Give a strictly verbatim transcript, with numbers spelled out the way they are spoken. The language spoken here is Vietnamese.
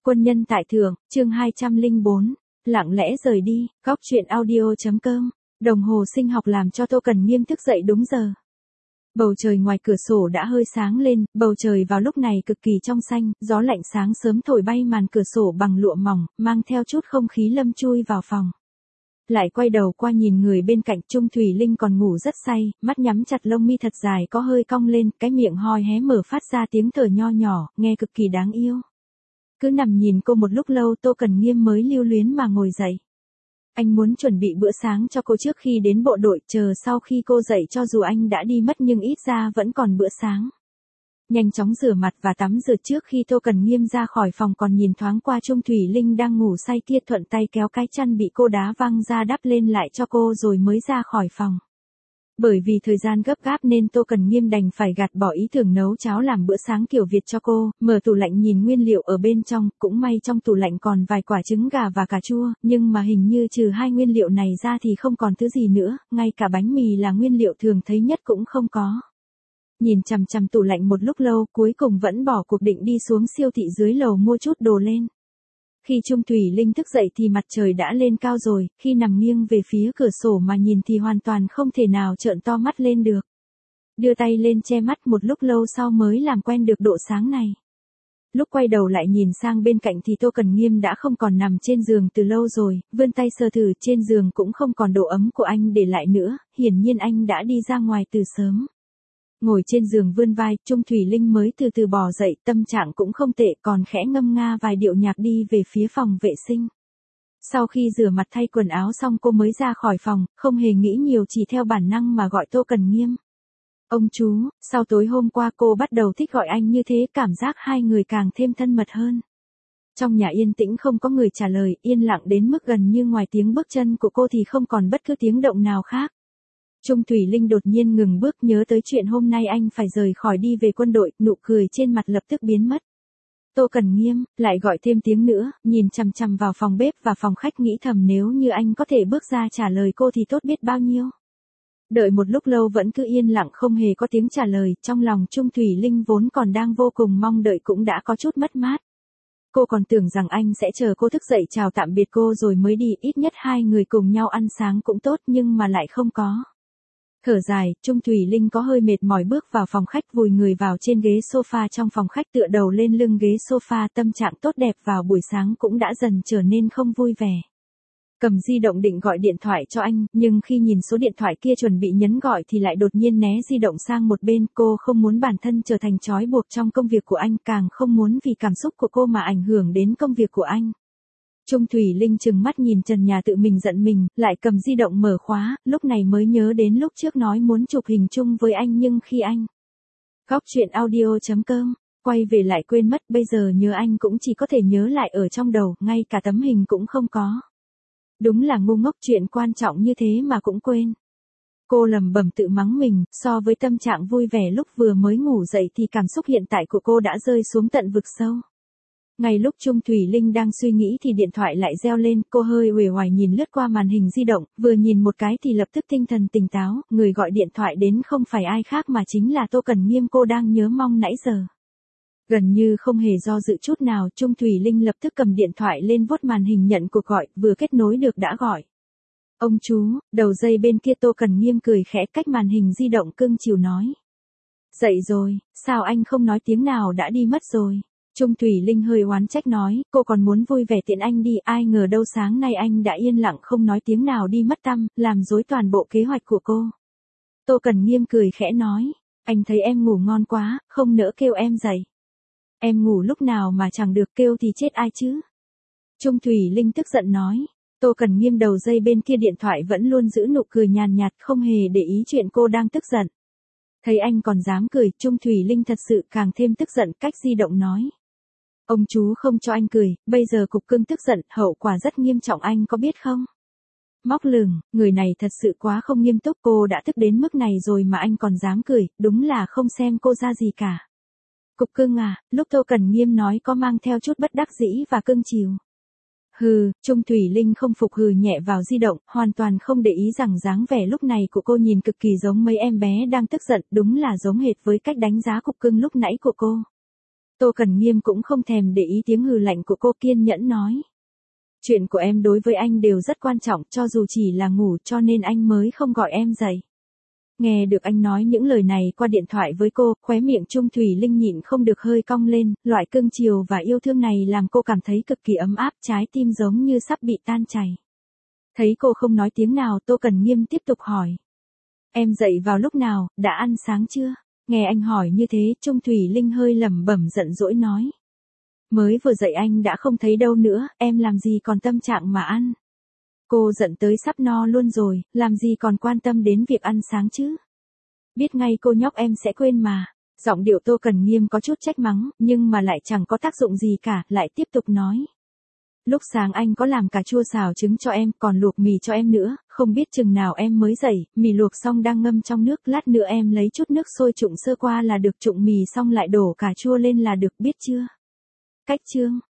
Quân nhân tại thượng, chương hai trăm lẻ bốn, lặng lẽ rời đi, góc truyện audio.com, đồng hồ sinh học làm cho Tô Cần Nghiêm thức dậy đúng giờ. Bầu trời ngoài cửa sổ đã hơi sáng lên, bầu trời vào lúc này cực kỳ trong xanh, gió lạnh sáng sớm thổi bay màn cửa sổ bằng lụa mỏng, mang theo chút không khí lâm chui vào phòng. Lại quay đầu qua nhìn người bên cạnh, Trung Thủy Linh còn ngủ rất say, mắt nhắm chặt, lông mi thật dài có hơi cong lên, cái miệng hoi hé mở phát ra tiếng thở nho nhỏ, nghe cực kỳ đáng yêu. Cứ nằm nhìn cô một lúc lâu, Tô Cần Nghiêm mới lưu luyến mà ngồi dậy. Anh muốn chuẩn bị bữa sáng cho cô trước khi đến bộ đội, chờ sau khi cô dậy cho dù anh đã đi mất nhưng ít ra vẫn còn bữa sáng. Nhanh chóng rửa mặt và tắm rửa trước khi Tô Cần Nghiêm ra khỏi phòng còn nhìn thoáng qua Trung Thủy Linh đang ngủ say kia, thuận tay kéo cái chăn bị cô đá văng ra đắp lên lại cho cô rồi mới ra khỏi phòng. Bởi vì thời gian gấp gáp nên Tô Cần Nghiêm đành phải gạt bỏ ý tưởng nấu cháo làm bữa sáng kiểu Việt cho cô, mở tủ lạnh nhìn nguyên liệu ở bên trong, cũng may trong tủ lạnh còn vài quả trứng gà và cà chua, nhưng mà hình như trừ hai nguyên liệu này ra thì không còn thứ gì nữa, ngay cả bánh mì là nguyên liệu thường thấy nhất cũng không có. Nhìn chằm chằm tủ lạnh một lúc lâu, cuối cùng vẫn bỏ cuộc định đi xuống siêu thị dưới lầu mua chút đồ lên. Khi Trung Thủy Linh thức dậy thì mặt trời đã lên cao rồi, khi nằm nghiêng về phía cửa sổ mà nhìn thì hoàn toàn không thể nào trợn to mắt lên được. Đưa tay lên che mắt một lúc lâu sau mới làm quen được độ sáng này. Lúc quay đầu lại nhìn sang bên cạnh thì Tô Cần Nghiêm đã không còn nằm trên giường từ lâu rồi, vươn tay sờ thử trên giường cũng không còn độ ấm của anh để lại nữa, hiển nhiên anh đã đi ra ngoài từ sớm. Ngồi trên giường vươn vai, Trung Thủy Linh mới từ từ bò dậy, tâm trạng cũng không tệ, còn khẽ ngâm nga vài điệu nhạc đi về phía phòng vệ sinh. Sau khi rửa mặt thay quần áo xong cô mới ra khỏi phòng, không hề nghĩ nhiều chỉ theo bản năng mà gọi Tô Cần Nghiêm. Ông chú, sau tối hôm qua cô bắt đầu thích gọi anh như thế, cảm giác hai người càng thêm thân mật hơn. Trong nhà yên tĩnh không có người trả lời, yên lặng đến mức gần như ngoài tiếng bước chân của cô thì không còn bất cứ tiếng động nào khác. Trung Thủy Linh đột nhiên ngừng bước, nhớ tới chuyện hôm nay anh phải rời khỏi đi về quân đội, nụ cười trên mặt lập tức biến mất. Tô Cần Nghiêm, lại gọi thêm tiếng nữa, nhìn chằm chằm vào phòng bếp và phòng khách nghĩ thầm nếu như anh có thể bước ra trả lời cô thì tốt biết bao nhiêu. Đợi một lúc lâu vẫn cứ yên lặng không hề có tiếng trả lời, trong lòng Trung Thủy Linh vốn còn đang vô cùng mong đợi cũng đã có chút mất mát. Cô còn tưởng rằng anh sẽ chờ cô thức dậy chào tạm biệt cô rồi mới đi, ít nhất hai người cùng nhau ăn sáng cũng tốt, nhưng mà lại không có. Thở dài, Trung Thủy Linh có hơi mệt mỏi bước vào phòng khách, vùi người vào trên ghế sofa trong phòng khách, tựa đầu lên lưng ghế sofa, tâm trạng tốt đẹp vào buổi sáng cũng đã dần trở nên không vui vẻ. Cầm di động định gọi điện thoại cho anh, nhưng khi nhìn số điện thoại kia chuẩn bị nhấn gọi thì lại đột nhiên né di động sang một bên, cô không muốn bản thân trở thành trói buộc trong công việc của anh, càng không muốn vì cảm xúc của cô mà ảnh hưởng đến công việc của anh. Trung Thủy Linh trừng mắt nhìn trần nhà tự mình giận mình, lại cầm di động mở khóa, lúc này mới nhớ đến lúc trước nói muốn chụp hình chung với anh nhưng khi anh góc truyện audio.com quay về lại quên mất, bây giờ nhớ anh cũng chỉ có thể nhớ lại ở trong đầu, ngay cả tấm hình cũng không có. Đúng là ngu ngốc, chuyện quan trọng như thế mà cũng quên. Cô lẩm bẩm tự mắng mình, so với tâm trạng vui vẻ lúc vừa mới ngủ dậy thì cảm xúc hiện tại của cô đã rơi xuống tận vực sâu. Ngay lúc Trung Thủy Linh đang suy nghĩ thì điện thoại lại reo lên, cô hơi uể oải nhìn lướt qua màn hình di động, vừa nhìn một cái thì lập tức tinh thần tỉnh táo, người gọi điện thoại đến không phải ai khác mà chính là Tô Cần Nghiêm cô đang nhớ mong nãy giờ. Gần như không hề do dự chút nào, Trung Thủy Linh lập tức cầm điện thoại lên vuốt màn hình nhận cuộc gọi, vừa kết nối được đã gọi. Ông chú, đầu dây bên kia Tô Cần Nghiêm cười khẽ cách màn hình di động cưng chiều nói. Dậy rồi, sao anh không nói tiếng nào đã đi mất rồi. Trung Thủy Linh hơi oán trách nói, cô còn muốn vui vẻ tiện anh đi, ai ngờ đâu sáng nay anh đã yên lặng không nói tiếng nào đi mất tăm, làm rối toàn bộ kế hoạch của cô. Tô Cần Nghiêm cười khẽ nói, anh thấy em ngủ ngon quá, không nỡ kêu em dậy. Em ngủ lúc nào mà chẳng được, kêu thì chết ai chứ. Trung Thủy Linh tức giận nói. Tô Cần Nghiêm đầu dây bên kia điện thoại vẫn luôn giữ nụ cười nhàn nhạt, không hề để ý chuyện cô đang tức giận. Thấy anh còn dám cười, Trung Thủy Linh thật sự càng thêm tức giận, cách di động nói. Ông chú không cho anh cười, bây giờ cục cưng tức giận, hậu quả rất nghiêm trọng anh có biết không? Móc lửng, người này thật sự quá không nghiêm túc, cô đã tức đến mức này rồi mà anh còn dám cười, đúng là không xem cô ra gì cả. Cục cưng à, lúc Tô Cần Nghiêm nói có mang theo chút bất đắc dĩ và cưng chiều. Hừ, Trung Thủy Linh không phục hừ nhẹ vào di động, hoàn toàn không để ý rằng dáng vẻ lúc này của cô nhìn cực kỳ giống mấy em bé đang tức giận, đúng là giống hệt với cách đánh giá cục cưng lúc nãy của cô. Tô Cần Nghiêm cũng không thèm để ý tiếng hừ lạnh của cô, kiên nhẫn nói. Chuyện của em đối với anh đều rất quan trọng, cho dù chỉ là ngủ, cho nên anh mới không gọi em dậy. Nghe được anh nói những lời này qua điện thoại với cô, khóe miệng Trung Thủy Linh nhịn không được hơi cong lên, loại cưng chiều và yêu thương này làm cô cảm thấy cực kỳ ấm áp, trái tim giống như sắp bị tan chảy. Thấy cô không nói tiếng nào, Tô Cần Nghiêm tiếp tục hỏi. Em dậy vào lúc nào, đã ăn sáng chưa? Nghe anh hỏi như thế, Trung Thủy Linh hơi lẩm bẩm giận dỗi nói. Mới vừa dậy anh đã không thấy đâu nữa, em làm gì còn tâm trạng mà ăn. Cô giận tới sắp no luôn rồi, làm gì còn quan tâm đến việc ăn sáng chứ. Biết ngay cô nhóc em sẽ quên mà. Giọng điệu Tô Cần Nghiêm có chút trách mắng, nhưng mà lại chẳng có tác dụng gì cả, lại tiếp tục nói. Lúc sáng anh có làm cà chua xào trứng cho em, còn luộc mì cho em nữa, không biết chừng nào em mới dậy, mì luộc xong đang ngâm trong nước, lát nữa em lấy chút nước sôi trụng sơ qua là được, trụng mì xong lại đổ cà chua lên là được, biết chưa? Cách chương